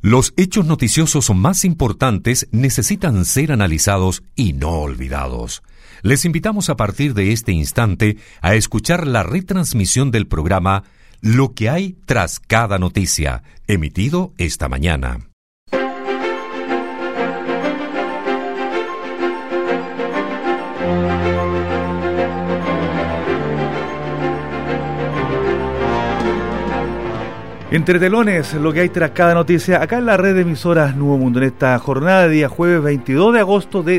Los hechos noticiosos más importantes necesitan ser analizados y no olvidados. Les invitamos a partir de este instante a escuchar la retransmisión del programa Lo que hay tras cada noticia, emitido esta mañana. Entre telones, lo que hay tras cada noticia, acá en la red de emisoras Nuevo Mundo, en esta jornada de día jueves 22 de agosto de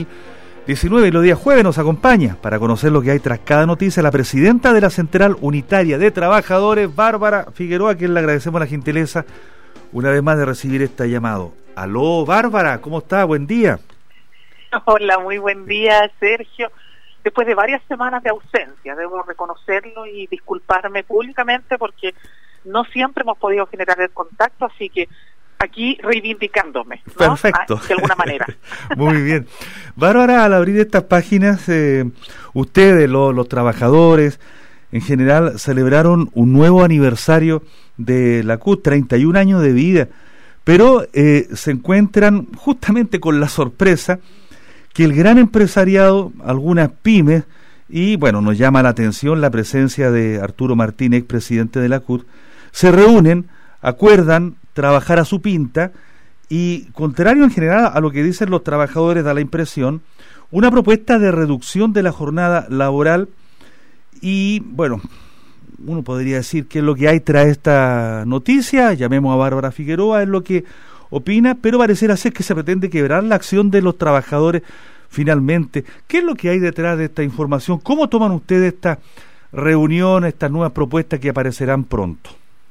2019. Y los días jueves nos acompaña para conocer lo que hay tras cada noticia la presidenta de la Central Unitaria de Trabajadores, Bárbara Figueroa, a quien le agradecemos la gentileza una vez más de recibir este llamado. Aló, Bárbara, ¿cómo está? Buen día. Hola, muy buen día, Sergio. Después de varias semanas de ausencia, debo reconocerlo y disculparme públicamente porque no siempre hemos podido generar el contacto, así que aquí reivindicándome, ¿no? Perfecto. De alguna manera. Muy bien. Bárbara, al abrir estas páginas, ustedes, los trabajadores, en general, celebraron un nuevo aniversario de la CUT, 31 años de vida, pero se encuentran justamente con la sorpresa que el gran empresariado, algunas pymes, y bueno, nos llama la atención la presencia de Arturo Martínez, presidente de la CUT, se reúnen, acuerdan trabajar a su pinta y, contrario en general a lo que dicen los trabajadores, da la impresión, una propuesta de reducción de la jornada laboral y, bueno, uno podría decir que es lo que hay tras esta noticia, llamemos a Bárbara Figueroa, es lo que opina, pero pareciera ser que se pretende quebrar la acción de los trabajadores finalmente. ¿Qué es lo que hay detrás de esta información? ¿Cómo toman ustedes esta reunión, estas nuevas propuestas que aparecerán pronto?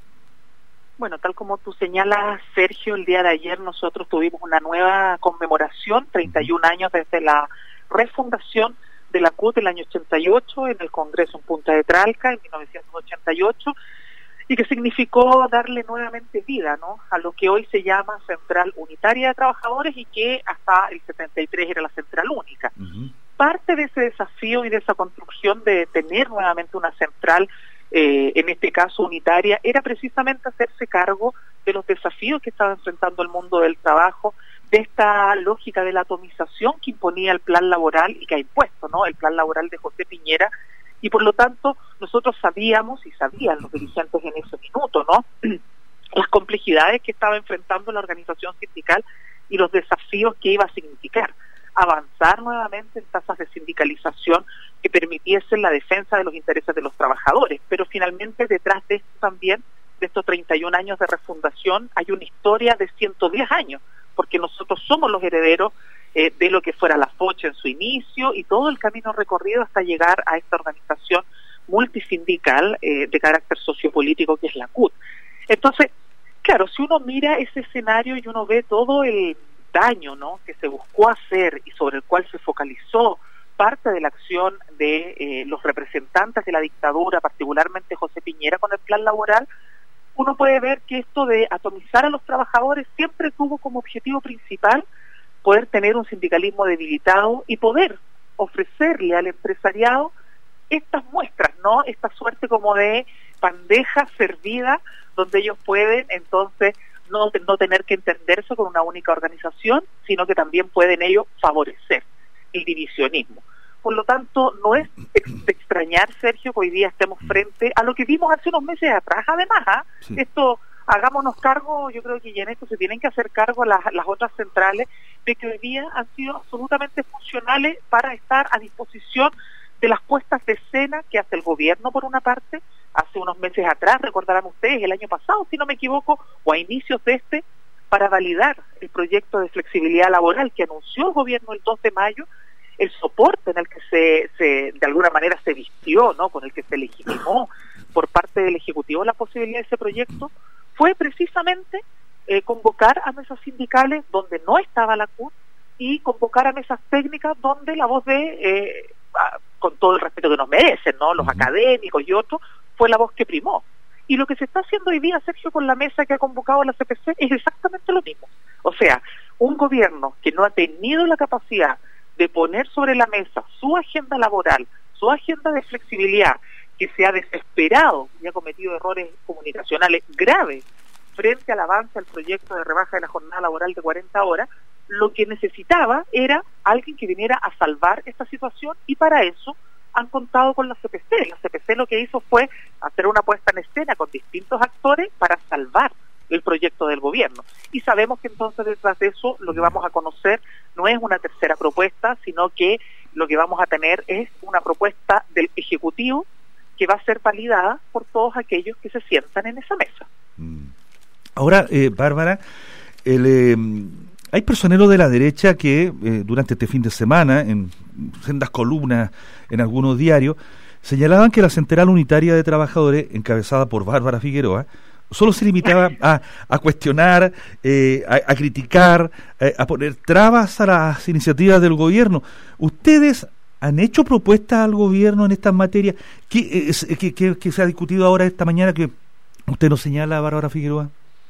Bueno, tal como tú señalas, Sergio, el día de ayer nosotros tuvimos una nueva conmemoración, 31 años desde la refundación de la CUT el año 88, en el Congreso en Punta de Tralca, en 1988, y que significó darle nuevamente vida, ¿no?, a lo que hoy se llama Central Unitaria de Trabajadores y que hasta el 73 era la Central Única. Parte de ese desafío y de esa construcción de tener nuevamente una central, en este caso unitaria, era precisamente hacerse cargo de los desafíos que estaba enfrentando el mundo del trabajo, de esta lógica de la atomización que imponía el plan laboral y que ha impuesto, ¿no?, el plan laboral de José Piñera, y por lo tanto nosotros sabíamos y sabían los dirigentes en ese minuto, ¿no?, las complejidades que estaba enfrentando la organización sindical y los desafíos que iba a significar avanzar nuevamente en tasas de sindicalización que permitiesen la defensa de los intereses de los trabajadores. Pero finalmente detrás de esto también, de estos 31 años de refundación, hay una historia de 110 años, porque nosotros somos los herederos de lo que fuera la FOCHE en su inicio y todo el camino recorrido hasta llegar a esta organización multisindical de carácter sociopolítico que es la CUT. Entonces, claro, si uno mira ese escenario y uno ve todo el daño, ¿no?, que se buscó hacer y sobre el cual se focalizó parte de la acción de los representantes de la dictadura, particularmente José Piñera, con el plan laboral, uno puede ver que esto de atomizar a los trabajadores siempre tuvo como objetivo principal poder tener un sindicalismo debilitado y poder ofrecerle al empresariado estas muestras, ¿no?, esta suerte como de bandeja servida donde ellos pueden entonces no tener que entenderse con una única organización, sino que también pueden ellos favorecer el divisionismo. Por lo tanto, no es de extrañar, Sergio, que hoy día estemos frente a lo que vimos hace unos meses atrás. Además, sí, esto, hagámonos cargo, yo creo que ya en esto se tienen que hacer cargo las otras centrales, de que hoy día han sido absolutamente funcionales para estar a disposición de las puestas de escena que hace el gobierno, por una parte, hace unos meses atrás, recordarán ustedes, el año pasado, si no me equivoco, o a inicios de para validar el proyecto de flexibilidad laboral que anunció el gobierno el 2 de mayo, el soporte en el que se de alguna manera se vistió, ¿no?, con el que se legitimó por parte del Ejecutivo la posibilidad de ese proyecto, fue precisamente convocar a mesas sindicales donde no estaba la CUT y convocar a mesas técnicas donde la voz de, con todo el respeto que nos merecen, ¿no?, los académicos y otros, fue la voz que primó. Y lo que se está haciendo hoy día, Sergio, con la mesa que ha convocado la CPC es exactamente lo mismo. O sea, un gobierno que no ha tenido la capacidad de poner sobre la mesa su agenda laboral, su agenda de flexibilidad, que se ha desesperado y ha cometido errores comunicacionales graves frente al avance del proyecto de rebaja de la jornada laboral de 40 horas, lo que necesitaba era alguien que viniera a salvar esta situación, y para eso han contado con la CPC. La CPC lo que hizo fue hacer una puesta en escena con distintos actores para salvar el proyecto del gobierno. Y sabemos que entonces detrás de eso lo que vamos a conocer no es una tercera propuesta, sino que lo que vamos a tener es una propuesta del Ejecutivo que va a ser validada por todos aquellos que se sientan en esa mesa. Ahora, Bárbara, hay personeros de la derecha que durante este fin de semana, en sendas columnas en algunos diarios, señalaban que la Central Unitaria de Trabajadores, encabezada por Bárbara Figueroa, solo se limitaba a cuestionar, a criticar, a poner trabas a las iniciativas del gobierno. ¿Ustedes han hecho propuestas al gobierno en estas materias? ¿Qué se ha discutido ahora esta mañana que usted nos señala, Bárbara Figueroa?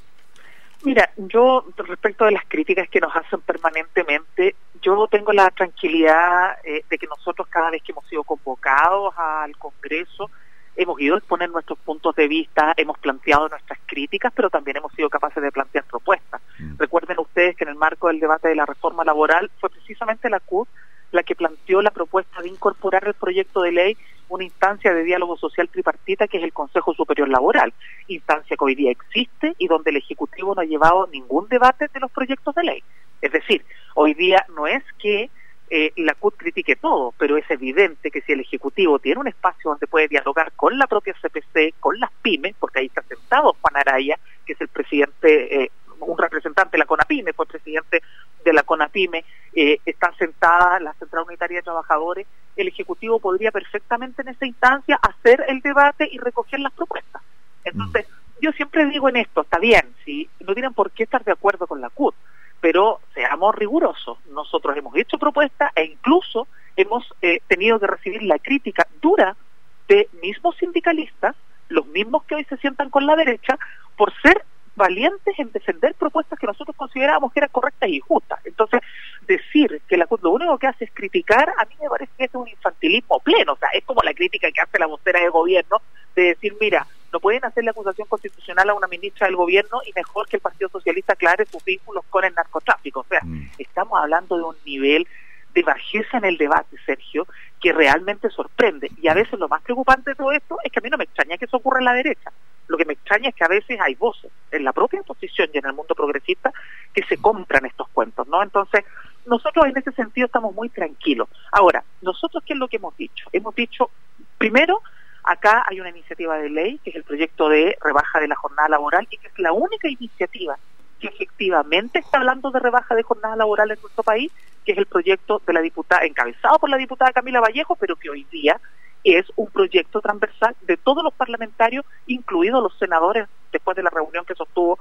Mira, yo respecto de las críticas que nos hacen permanentemente, yo tengo la tranquilidad de que nosotros cada vez que hemos sido convocados al Congreso hemos ido a exponer nuestros puntos de vista, hemos planteado nuestras críticas, pero también hemos sido capaces de plantear propuestas. Recuerden ustedes que en el marco del debate de la reforma laboral fue precisamente la CUT la que planteó la propuesta de incorporar al proyecto de ley una instancia de diálogo social tripartita que es el Consejo Superior Laboral, instancia que hoy día existe y donde el Ejecutivo no ha llevado ningún debate de los proyectos de ley. Es decir, hoy día no es que la CUT critique todo, pero es evidente que si el Ejecutivo tiene un espacio donde puede dialogar con la propia CPC, con las pymes, porque ahí está sentado Juan Araya, que es el presidente, un representante de la CONAPYME, fue presidente de la CONAPYME, está sentada la Central Unitaria de Trabajadores, el Ejecutivo podría perfectamente en esa instancia hacer el debate y recoger las propuestas. Entonces, yo siempre digo en esto, está bien, si no tienen por qué estar de acuerdo con la CUT, pero seamos rigurosos. Nosotros hemos hecho propuestas e incluso hemos tenido que recibir la crítica dura de mismos sindicalistas, los mismos que hoy se sientan con la derecha, por ser valientes en defender propuestas que nosotros considerábamos que eran correctas y justas. Entonces, decir que la CUT lo único que hace es criticar, a mí me parece que es un infantilismo pleno. O sea, es como la crítica que hace la vocera de gobierno de decir, mira, no pueden hacer la acusación constitucional a una ministra del gobierno y mejor que el Partido Socialista aclare sus vínculos con el narcotráfico. O sea, estamos hablando de un nivel de bajeza en el debate, Sergio, que realmente sorprende. Y a veces lo más preocupante de todo esto es que a mí no me extraña que eso ocurra en la derecha. Lo que me extraña es que a veces hay voces en la propia oposición y en el mundo progresista que se compran estos cuentos, ¿no? Entonces, nosotros en ese sentido estamos muy tranquilos. Ahora, nosotros, ¿qué es lo que hemos dicho? Hemos dicho, primero, acá hay una iniciativa de ley, que es el proyecto de rebaja de la jornada laboral, y que es la única iniciativa que efectivamente está hablando de rebaja de jornada laboral en nuestro país, que es el proyecto de la diputada, encabezado por la diputada Camila Vallejo, pero que hoy día es un proyecto transversal de todos los parlamentarios, incluidos los senadores, después de la reunión que sostuvo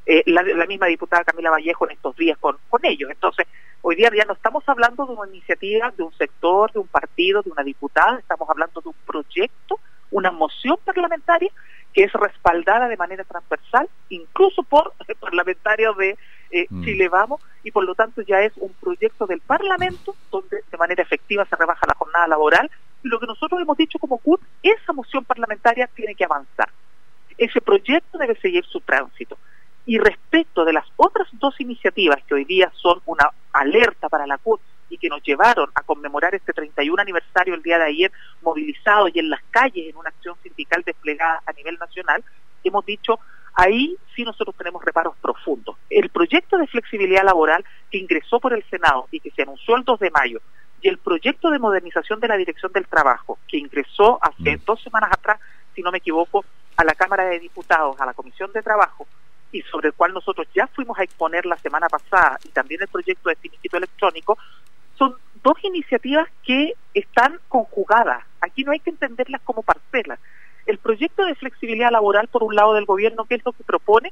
la misma diputada Camila Vallejo en estos días con ellos. Entonces, hoy día ya no estamos hablando de una iniciativa de un sector, de un partido, de una diputada, estamos hablando de un proyecto, una moción parlamentaria que es respaldada de manera transversal, incluso por parlamentarios de Chile Vamos, y por lo tanto ya es un proyecto del Parlamento donde de manera efectiva se rebaja la jornada laboral. Y lo que nosotros hemos dicho como CUT, esa moción parlamentaria tiene que avanzar. Ese proyecto debe seguir su tránsito. Y respecto de las otras dos iniciativas que hoy día son una alerta para la CUT y que nos llevaron a conmemorar este 31 aniversario el día de ayer, movilizados y en las calles en una acción sindical desplegada a nivel nacional, hemos dicho, ahí sí nosotros tenemos reparos profundos. El proyecto de flexibilidad laboral que ingresó por el Senado y que se anunció el 2 de mayo, y el proyecto de modernización de la Dirección del Trabajo, que ingresó hace 2 semanas atrás, si no me equivoco, a la Cámara de Diputados, a la Comisión de Trabajo, y sobre el cual nosotros ya fuimos a exponer la semana pasada, y también el proyecto de finiquito electrónico, son dos iniciativas que están conjugadas. Aquí no hay que entenderlas como parcelas. El proyecto de flexibilidad laboral, por un lado del gobierno, ¿qué es lo que propone?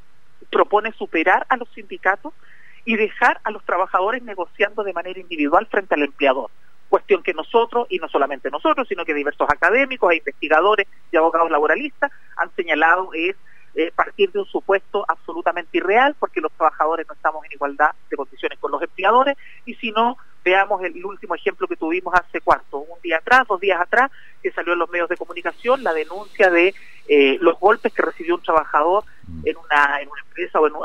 Propone superar a los sindicatos y dejar a los trabajadores negociando de manera individual frente al empleador. Cuestión que nosotros, y no solamente nosotros, sino que diversos académicos e investigadores y abogados laboralistas han señalado es partir de un supuesto absolutamente irreal, porque los trabajadores no estamos en igualdad de condiciones con los empleadores, y si no, veamos el último ejemplo que tuvimos hace ¿cuánto? 1 día atrás, 2 días atrás, que salió en los medios de comunicación, la denuncia de los golpes que recibió un trabajador en una empresa o en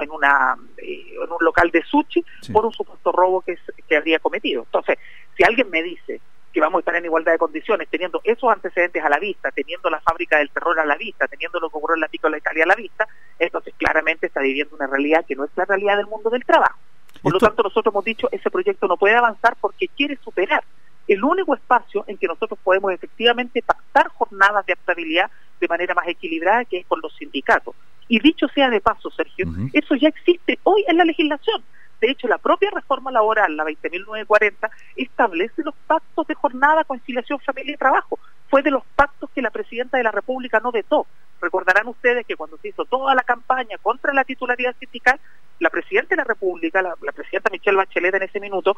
un local de sushi por un supuesto robo que habría cometido. Entonces, si alguien me dice que vamos a estar en igualdad de condiciones, teniendo esos antecedentes a la vista, teniendo la fábrica del terror a la vista, teniendo lo que ocurrió en la Piccola Italia a la vista, entonces claramente está viviendo una realidad que no es la realidad del mundo del trabajo. Por lo tanto, nosotros hemos dicho, ese proyecto no puede avanzar porque quiere superar el único espacio en que nosotros podemos efectivamente pactar jornadas de estabilidad de manera más equilibrada, que es con los sindicatos. Y dicho sea de paso, Sergio, eso ya existe hoy en la legislación. De hecho, la propia reforma laboral, la 20.940, establece los pactos de jornada, conciliación, familia y trabajo. Fue de los pactos que la Presidenta de la República no vetó. Recordarán ustedes que cuando se hizo toda la campaña contra la titularidad sindical, la Presidenta de la República, la Presidenta Michelle Bachelet en ese minuto,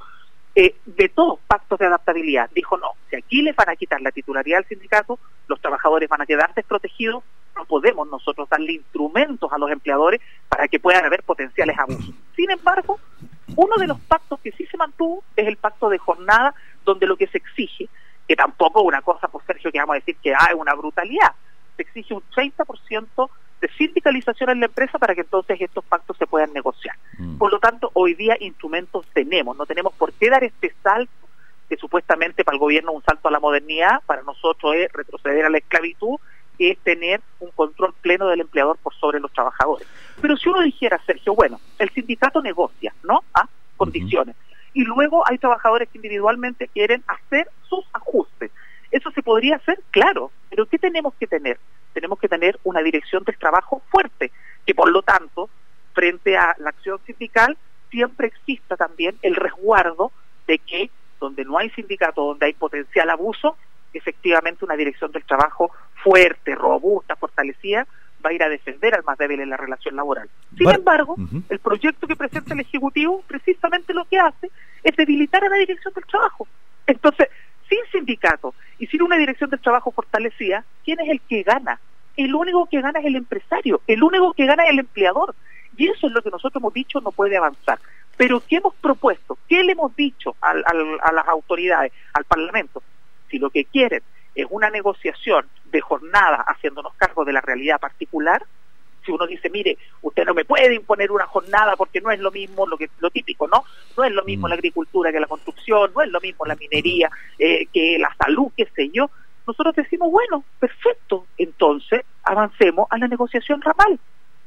vetó pactos de adaptabilidad. Dijo, no, si aquí les van a quitar la titularidad al sindicato, los trabajadores van a quedar desprotegidos, no podemos nosotros darle instrumentos a los empleadores para que puedan haber potenciales abusos. Sin embargo, uno de los pactos que sí se mantuvo es el pacto de jornada, donde lo que se exige, que tampoco es una cosa, pues Sergio, que vamos a decir que es una brutalidad, se exige un 30% de sindicalización en la empresa para que entonces estos pactos se puedan negociar. Por lo tanto, hoy día instrumentos tenemos, no tenemos por qué dar este salto, que supuestamente para el gobierno es un salto a la modernidad, para nosotros es retroceder a la esclavitud, que es tener un control pleno del empleador por sobre los trabajadores. Pero si uno dijera, Sergio, bueno, el sindicato negocia, ¿no? Condiciones. Y luego hay trabajadores que individualmente quieren hacer sus ajustes. Eso se podría hacer, claro, pero ¿qué tenemos que tener? Tenemos que tener una dirección del trabajo fuerte, que por lo tanto, frente a la acción sindical, siempre exista también el resguardo de que donde no hay sindicato, donde hay potencial abuso, efectivamente una dirección del trabajo fuerte, robusta, fortalecida, va a ir a defender al más débil en la relación laboral. Sin embargo, el proyecto que presenta el Ejecutivo precisamente lo que hace es debilitar a la dirección del trabajo. Entonces, sin sindicato y sin una dirección del trabajo fortalecida, ¿quién es el que gana? El único que gana es el empresario, el único que gana es el empleador. Y eso es lo que nosotros hemos dicho no puede avanzar. Pero ¿qué hemos propuesto? ¿Qué le hemos dicho a las autoridades, al Parlamento? Si lo que quieren es una negociación de jornada haciéndonos cargo de la realidad particular, si uno dice, mire, usted no me puede imponer una jornada porque no es lo mismo lo típico, ¿no? No es lo mismo la agricultura que la construcción, no es lo mismo la minería que la salud, qué sé yo. Nosotros decimos, bueno, perfecto, entonces avancemos a la negociación ramal.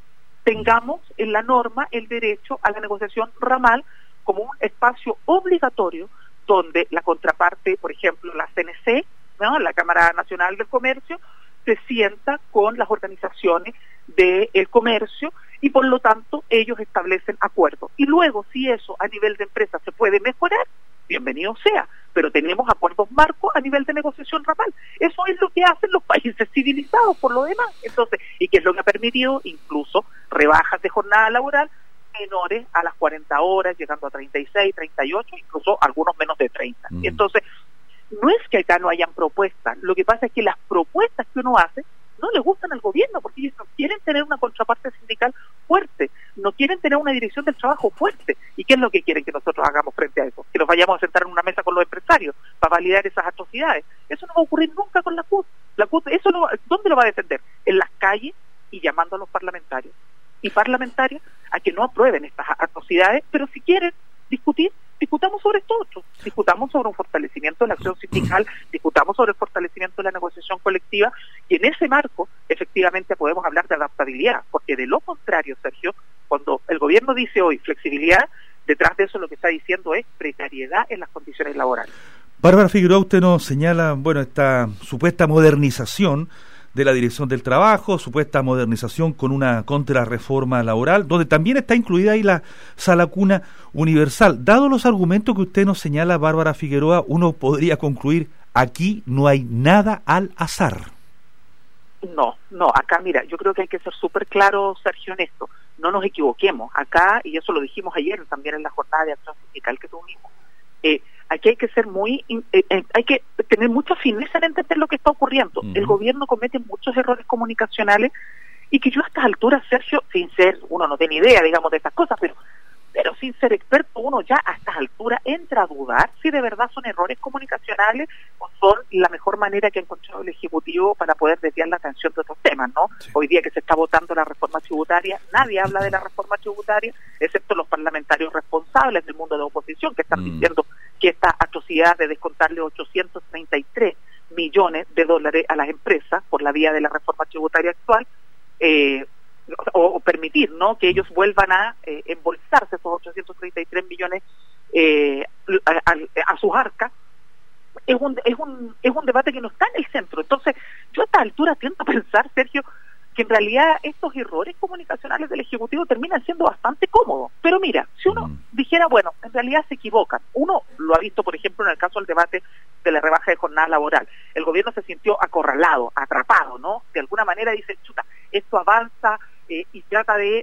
Tengamos en la norma el derecho a la negociación ramal como un espacio obligatorio donde la contraparte, por ejemplo, la CNC, ¿no?, la Cámara Nacional del Comercio, se sienta con las organizaciones del comercio y por lo tanto ellos establecen acuerdos. Y luego, si eso a nivel de empresa se puede mejorar, bienvenido sea, pero tenemos acuerdos marcos a nivel de negociación ramal. Eso es lo que hacen los países civilizados por lo demás. Entonces, y que es lo que ha permitido incluso rebajas de jornada laboral menores a las 40 horas, llegando a 36, 38, incluso algunos menos de 30. Entonces, no es que acá no hayan propuestas, lo que pasa es que las propuestas que uno hace no les gustan al gobierno, porque ellos no quieren tener una contraparte sindical fuerte, no quieren tener una dirección del trabajo fuerte. ¿Y qué es lo que quieren que nosotros hagamos frente a eso? Que nos vayamos a sentar en una mesa con los empresarios para validar esas atrocidades. Eso no va a ocurrir nunca con la CUT. La CUT, eso ¿dónde lo va a defender? En las calles y llamando a los parlamentarios y parlamentarias a que no aprueben estas atrocidades, pero si quieren discutir, discutamos sobre esto otro, discutamos sobre un fortalecimiento de la acción sindical, discutamos sobre el fortalecimiento de la negociación colectiva, y en ese marco efectivamente podemos hablar de adaptabilidad, porque de lo contrario, Sergio, cuando el gobierno dice hoy flexibilidad, detrás de eso lo que está diciendo es precariedad en las condiciones laborales. Bárbara Figueroa, usted nos señala, bueno, esta supuesta modernización de la Dirección del Trabajo, supuesta modernización con una contrarreforma laboral, donde también está incluida ahí la Sala Cuna Universal. Dado los argumentos que usted nos señala, Bárbara Figueroa, uno podría concluir, aquí no hay nada al azar. No, acá mira, yo creo que hay que ser súper claro, Sergio, en esto. No nos equivoquemos. Acá, y eso lo dijimos ayer también en la jornada de acción sindical que tuvimos, aquí hay que ser hay que tener mucha fineza en entender lo que está ocurriendo. El gobierno comete muchos errores comunicacionales y que yo a estas alturas, Sergio, sin ser, uno no tiene idea, digamos, de estas cosas, pero sin sin ser experto, uno ya a estas alturas entra a dudar si de verdad son errores comunicacionales o son la mejor manera que ha encontrado el Ejecutivo para poder desviar la atención de otros temas, ¿no? Sí. Hoy día que se está votando la reforma tributaria, nadie habla de la reforma tributaria, excepto los parlamentarios responsables del mundo de la oposición, que están diciendo que esta atrocidad de descontarle 833 millones de dólares a las empresas por la vía de la reforma tributaria actual, o permitir, ¿no?, que ellos vuelvan a embolsarse esos 833 millones a sus arcas, es un debate que no está en el centro. Entonces, yo a esta altura tiendo a pensar, Sergio, que en realidad estos errores comunicacionales del Ejecutivo terminan siendo bastante cómodos. Pero mira, si uno dijera, bueno, en realidad se equivocan. Uno lo ha visto, por ejemplo, en el caso del debate de la rebaja de jornada laboral. El gobierno se sintió acorralado, atrapado, ¿no? De alguna manera dice, chuta, esto avanza y trata de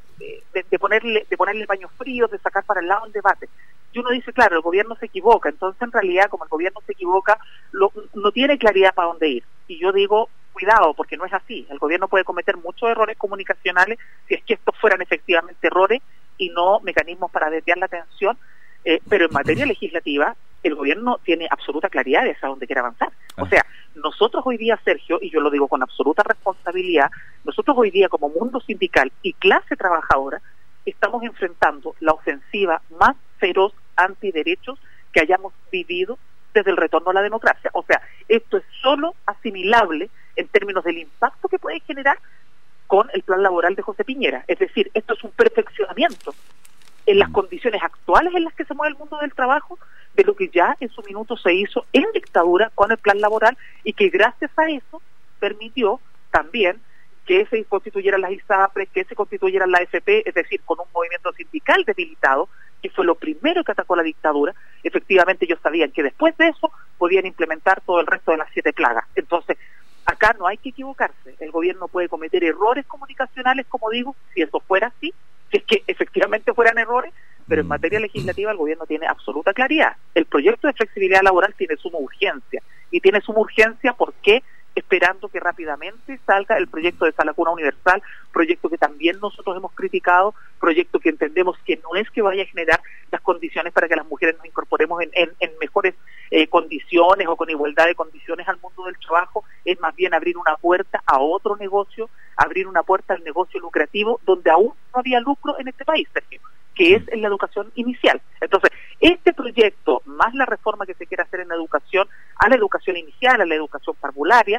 ponerle paños fríos, de sacar para el lado el debate. Y uno dice, claro, el gobierno se equivoca. Entonces, en realidad, como el gobierno se equivoca, no tiene claridad para dónde ir. Y yo digo, cuidado, porque no es así. El gobierno puede cometer muchos errores comunicacionales si es que estos fueran efectivamente errores y no mecanismos para desviar la atención, pero en materia legislativa el gobierno tiene absoluta claridad de hacia dónde quiere avanzar. O sea, nosotros hoy día, Sergio, y yo lo digo con absoluta responsabilidad, nosotros hoy día como mundo sindical y clase trabajadora estamos enfrentando la ofensiva más feroz antiderechos que hayamos vivido desde el retorno a la democracia. O sea, esto es solo asimilable en términos del impacto que puede generar con el plan laboral de José Piñera. Es decir, esto es un perfeccionamiento en las condiciones actuales en las que se mueve el mundo del trabajo de lo que ya en su minuto se hizo en dictadura con el plan laboral y que gracias a eso permitió también que se constituyeran las ISAPRES, que se constituyeran la AFP, es decir, con un movimiento sindical debilitado, que fue lo primero que atacó la dictadura. Efectivamente ellos sabían que después de eso podían implementar todo el resto de las 7 plagas. Entonces, acá no hay que equivocarse. El gobierno puede cometer errores comunicacionales, como digo, si eso fuera así, si es que efectivamente fueran errores, pero en materia legislativa el gobierno tiene absoluta claridad. El proyecto de flexibilidad laboral tiene suma urgencia, y tiene suma urgencia porque esperando que rápidamente salga el proyecto de Sala Cuna Universal, proyecto que también nosotros hemos criticado, proyecto que entendemos que no es que vaya a generar las condiciones para que las mujeres nos incorporemos en mejores condiciones o con igualdad de condiciones al mundo del trabajo, es más bien abrir una puerta a otro negocio, abrir una puerta al negocio lucrativo donde aún no había lucro en este país, Sergio, que es en la educación inicial. Entonces, este proyecto, más la reforma que se quiere hacer en la educación, a la educación inicial, a la educación parvularia,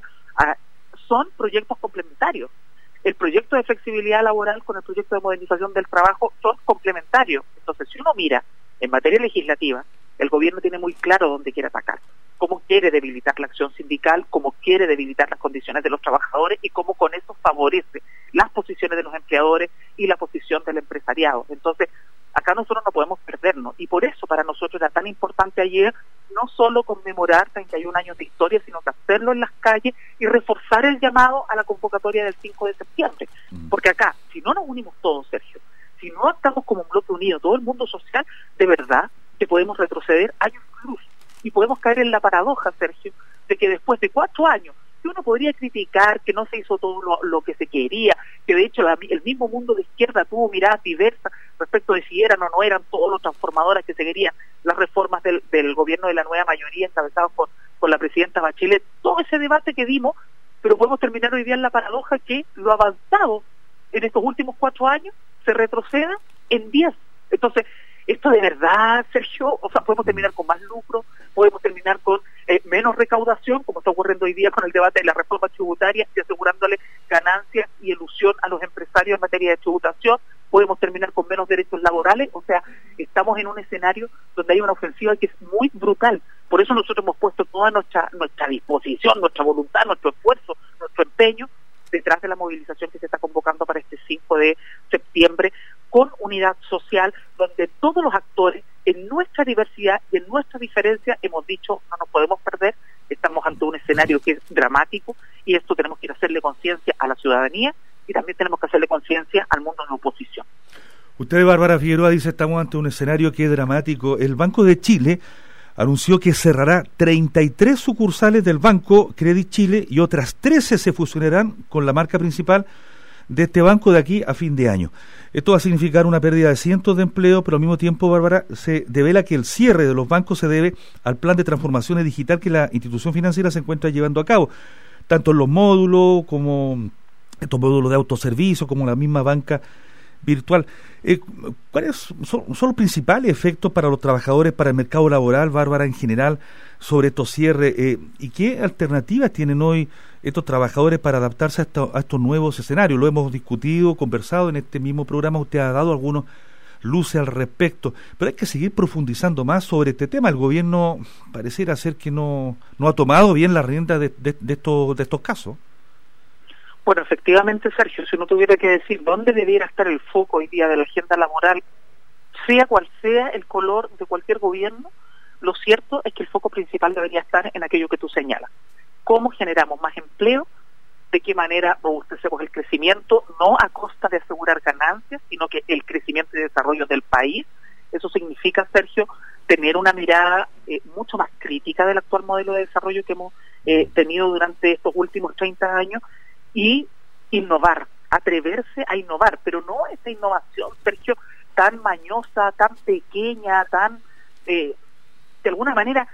son proyectos complementarios. El proyecto de flexibilidad laboral con el proyecto de modernización del trabajo son complementarios. Entonces, si uno mira en materia legislativa, el gobierno tiene muy claro dónde quiere atacar, cómo quiere debilitar la acción sindical, cómo quiere debilitar las condiciones de los trabajadores y cómo con eso favorece las posiciones de los empleadores y la posición del empresariado. Entonces, acá nosotros no podemos perdernos, y por eso para nosotros era tan importante ayer no solo conmemorar 31 años de historia, sino que hacerlo en las calles y reforzar el llamado a la convocatoria del 5 de septiembre. Porque acá, si no nos unimos todos, Sergio, si no estamos como un bloque unido, todo el mundo social, de verdad que podemos retroceder años luz y podemos caer en la paradoja, Sergio, de que después de 4 años, que uno podría criticar que no se hizo todo lo que se quería, que de hecho el mismo mundo de izquierda tuvo miradas diversas respecto de si eran o no eran todos los transformadores que se querían las reformas del gobierno de la nueva mayoría encabezados por la presidenta Bachelet, todo ese debate que dimos, pero podemos terminar hoy día en la paradoja que lo avanzado en estos últimos 4 años se retroceda en 10. Entonces, esto de verdad, Sergio, o sea, podemos terminar con más lucro, podemos terminar con menos recaudación, como está ocurriendo hoy día con el debate de la reforma tributaria y asegurándole ganancias y ilusión a los empresarios en materia de tributación, podemos terminar con menos derechos laborales. O sea, estamos en un escenario donde hay una ofensiva que es muy brutal. Por eso nosotros hemos puesto toda nuestra disposición, nuestra voluntad, nuestro esfuerzo, nuestro empeño detrás de la movilización que se está convocando para este 5 de septiembre, con unidad social, donde todos los actores, en nuestra diversidad y en nuestra diferencia, hemos dicho, no nos podemos perder, estamos ante un escenario que es dramático, y esto tenemos que ir a hacerle conciencia a la ciudadanía, y también tenemos que hacerle conciencia al mundo de la oposición. Usted, Bárbara Figueroa, dice, estamos ante un escenario que es dramático. El Banco de Chile anunció que cerrará 33 sucursales del Banco Credit Chile y otras 13 se fusionarán con la marca principal de este banco de aquí a fin de año. Esto va a significar una pérdida de cientos de empleos, pero al mismo tiempo, Bárbara, se devela que el cierre de los bancos se debe al plan de transformaciones digital que la institución financiera se encuentra llevando a cabo, tanto en los módulos como estos módulos de autoservicio, como la misma banca virtual. ¿Cuáles son los principales efectos para los trabajadores, para el mercado laboral, Bárbara, en general, sobre estos cierres? ¿Y qué alternativas tienen hoy estos trabajadores para adaptarse a estos nuevos escenarios? Lo hemos discutido, conversado en este mismo programa, usted ha dado algunos luces al respecto, pero hay que seguir profundizando más sobre este tema. El gobierno pareciera ser que no ha tomado bien la rienda de estos casos. Bueno, efectivamente, Sergio, si uno tuviera que decir dónde debiera estar el foco hoy día de la agenda laboral, sea cual sea el color de cualquier gobierno, lo cierto es que el foco principal debería estar en aquello que tú señalas. ¿Cómo generamos más empleo? ¿De qué manera robustecemos el crecimiento? No a costa de asegurar ganancias, sino que el crecimiento y desarrollo del país. Eso significa, Sergio, tener una mirada mucho más crítica del actual modelo de desarrollo que hemos tenido durante estos últimos 30 años, y innovar, atreverse a innovar, pero no esa innovación, Sergio, tan mañosa, tan pequeña, tan, de alguna manera,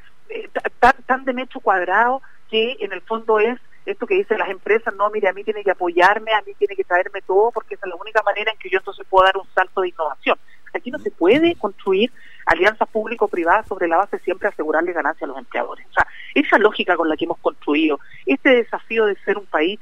tan de metro cuadrado, que en el fondo es esto que dicen las empresas: no, mire, a mí tiene que apoyarme, a mí tiene que traerme todo, porque esa es la única manera en que yo entonces puedo dar un salto de innovación. Aquí no se puede construir alianzas público-privadas sobre la base siempre de asegurarle ganancias a los empleadores. O sea, esa lógica con la que hemos construido, este desafío de ser un país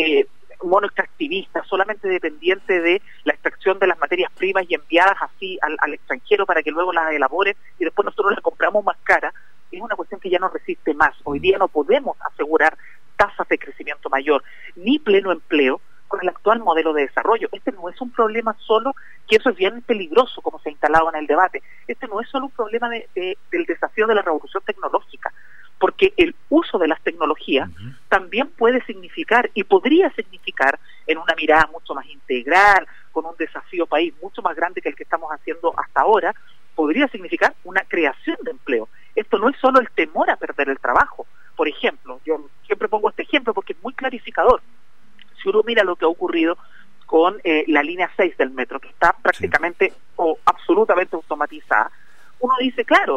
monoextractivista, solamente dependiente de la extracción de las materias primas y enviadas así al extranjero para que luego las elaboren y después nosotros las compramos más cara, es una cuestión que ya no resiste más. Hoy día no podemos asegurar tasas de crecimiento mayor, ni pleno empleo con el actual modelo de desarrollo. Este no es un problema solo, que eso es bien peligroso como se ha instalado en el debate, este no es solo un problema del desafío de la revolución tecnológica, porque el uso de las tecnologías también puede significar y podría significar, en una mirada mucho más integral, con un desafío país mucho más grande que el que estamos haciendo hasta ahora, podría significar una creación de empleo. Esto no es solo el temor a perder el trabajo. Por ejemplo, yo siempre pongo este ejemplo porque es muy clarificador. Si uno mira lo que ha ocurrido con la línea 6 del metro, que está prácticamente o absolutamente automatizada, uno dice, claro,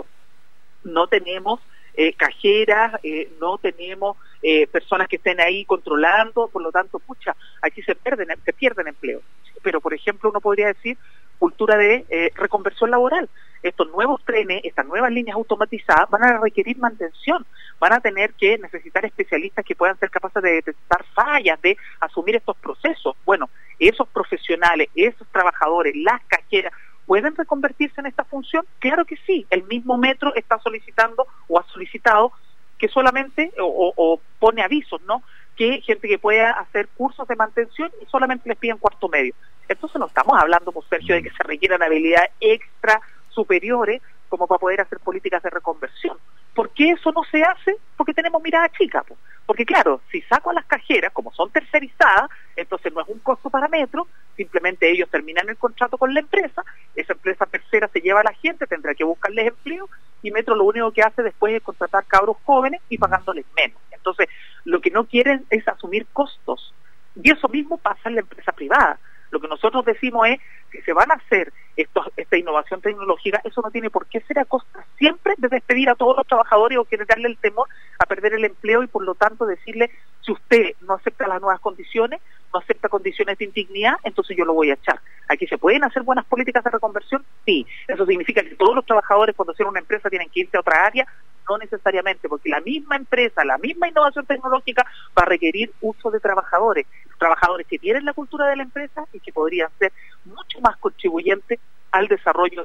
no tenemos cajeras, no tenemos personas que estén ahí controlando, por lo tanto, aquí se pierden empleos. Pero, por ejemplo, uno podría decir cultura de reconversión laboral. Estos nuevos trenes, estas nuevas líneas automatizadas van a requerir mantención, van a tener que necesitar especialistas que puedan ser capaces de detectar fallas, de asumir estos procesos. Bueno, esos profesionales, esos trabajadores, las cajeras, ¿pueden reconvertirse en esta función? Claro que sí. El mismo metro está solicitando o ha solicitado que solamente, o pone avisos, ¿no?, que gente que pueda hacer cursos de mantención y solamente les piden cuarto medio. Entonces no estamos hablando, pues, Sergio, de que se requieran habilidades extra superiores como para poder hacer políticas de reconversión. ¿Por qué eso no se hace? Porque tenemos mirada chica, pues. Porque claro, si saco a las cajeras, como son tercerizadas, entonces no es un costo para Metro, simplemente ellos terminan el contrato con la empresa, esa empresa tercera se lleva a la gente, tendrá que buscarles empleo, y Metro lo único que hace después es contratar cabros jóvenes y pagándoles menos. Entonces, lo que no quieren es asumir costos, y eso mismo pasa en la empresa privada. Lo que nosotros decimos es que se van a hacer esta innovación tecnológica, eso no tiene por qué ser a costa siempre de despedir a todos los trabajadores o querer darle el temor a perder el empleo y por lo tanto decirle, si usted no acepta las nuevas condiciones, no acepta condiciones de indignidad, entonces yo lo voy a echar. Aquí se pueden hacer buenas políticas de reconversión, sí. Eso significa que todos los trabajadores cuando cierran una empresa tienen que irse a otra área, no necesariamente, porque la misma empresa, la misma innovación tecnológica va a requerir uso de trabajadores que tienen la cultura de la empresa y que podrían ser mucho más contribuyentes al desarrollo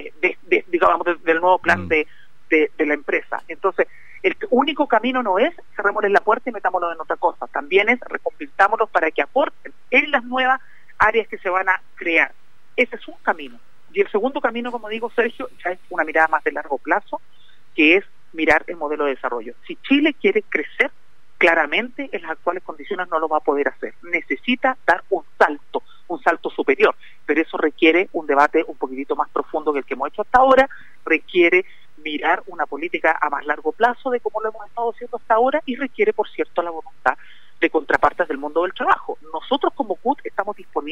digamos, del nuevo plan de la empresa. Entonces, el único camino no es cerrémosles la puerta y metámoslo en otra cosa, también es reconvirtámoslos para que aporten en las nuevas áreas que se van a crear. Ese es un camino. Y el segundo camino, como digo, Sergio, ya es una mirada más de largo plazo, que es mirar el modelo de desarrollo. Si Chile quiere crecer, claramente en las actuales condiciones no lo va a poder hacer. Necesita dar un salto superior, pero eso requiere un debate un poquitito más profundo que el que hemos hecho hasta ahora, requiere mirar una política a más largo plazo de cómo lo hemos estado haciendo hasta ahora y requiere, por cierto, la voluntad de contrapartes del mundo del trabajo. Nosotros como CUT estamos dispuestos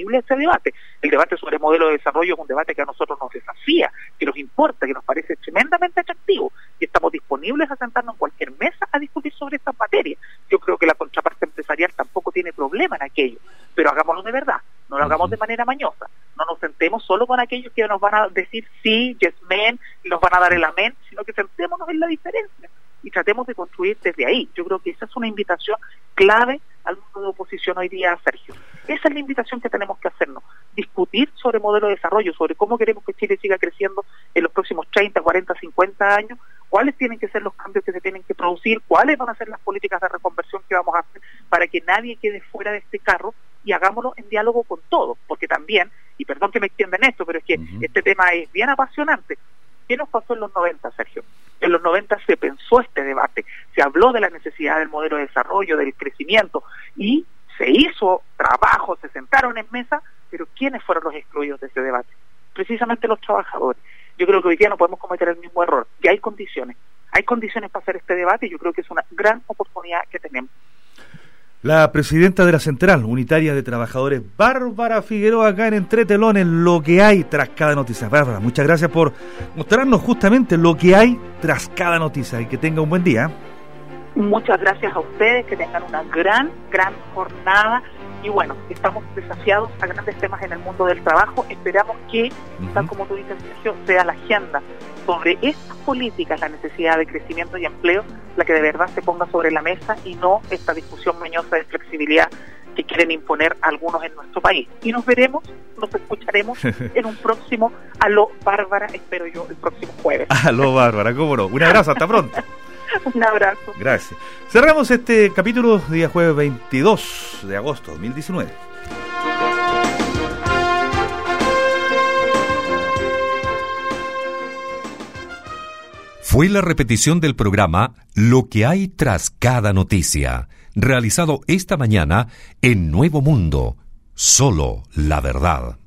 disponibles a ese debate. El debate sobre modelo de desarrollo es un debate que a nosotros nos desafía, que nos importa, que nos parece tremendamente atractivo, y estamos disponibles a sentarnos en cualquier mesa a discutir sobre esta materia. Yo creo que la contraparte empresarial tampoco tiene problema en aquello, pero hagámoslo de verdad, no lo hagamos de manera mañosa, no nos sentemos solo con aquellos que nos van a decir sí, yes men, y nos van a dar el amén, sino que sentémonos en la diferencia y tratemos de construir desde ahí. Yo creo que esa es una invitación clave al mundo de oposición hoy día, Sergio. Esa es la invitación que tenemos que hacernos, discutir sobre modelo de desarrollo, sobre cómo queremos que Chile siga creciendo en los próximos 30, 40, 50 años, cuáles tienen que ser los cambios que se tienen que producir, cuáles van a ser las políticas de reconversión que vamos a hacer para que nadie quede fuera de este carro, y hagámoslo en diálogo con todos, porque también, y perdón que me extienda en esto, pero es que este tema es bien apasionante. ¿Qué nos pasó en los 90, Sergio? En los 90 se pensó este debate, se habló de la necesidad del modelo de desarrollo, del crecimiento, y se hizo trabajo, se sentaron en mesa, pero ¿quiénes fueron los excluidos de ese debate? Precisamente los trabajadores. Yo creo que hoy día no podemos cometer el mismo error, y hay condiciones para hacer este debate, y yo creo que es una gran oportunidad que tenemos. La presidenta de la Central Unitaria de Trabajadores, Bárbara Figueroa, acá en Entre Telones, lo que hay tras cada noticia. Bárbara, muchas gracias por mostrarnos justamente lo que hay tras cada noticia, y que tenga un buen día. Muchas gracias a ustedes, que tengan una gran jornada, y bueno, estamos desafiados a grandes temas en el mundo del trabajo. Esperamos que, tal como tú dices, Sergio, sea la agenda sobre estas políticas, la necesidad de crecimiento y empleo, la que de verdad se ponga sobre la mesa, y no esta discusión mañosa de flexibilidad que quieren imponer algunos en nuestro país. Y nos escucharemos en un próximo Aló Bárbara, espero yo, el próximo jueves. Aló Bárbara, cómo no. Un abrazo, hasta pronto. Un abrazo. Gracias. Cerramos este capítulo día jueves 22 de agosto de 2019. Fue la repetición del programa Lo que hay tras cada noticia, realizado esta mañana en Nuevo Mundo, solo la verdad.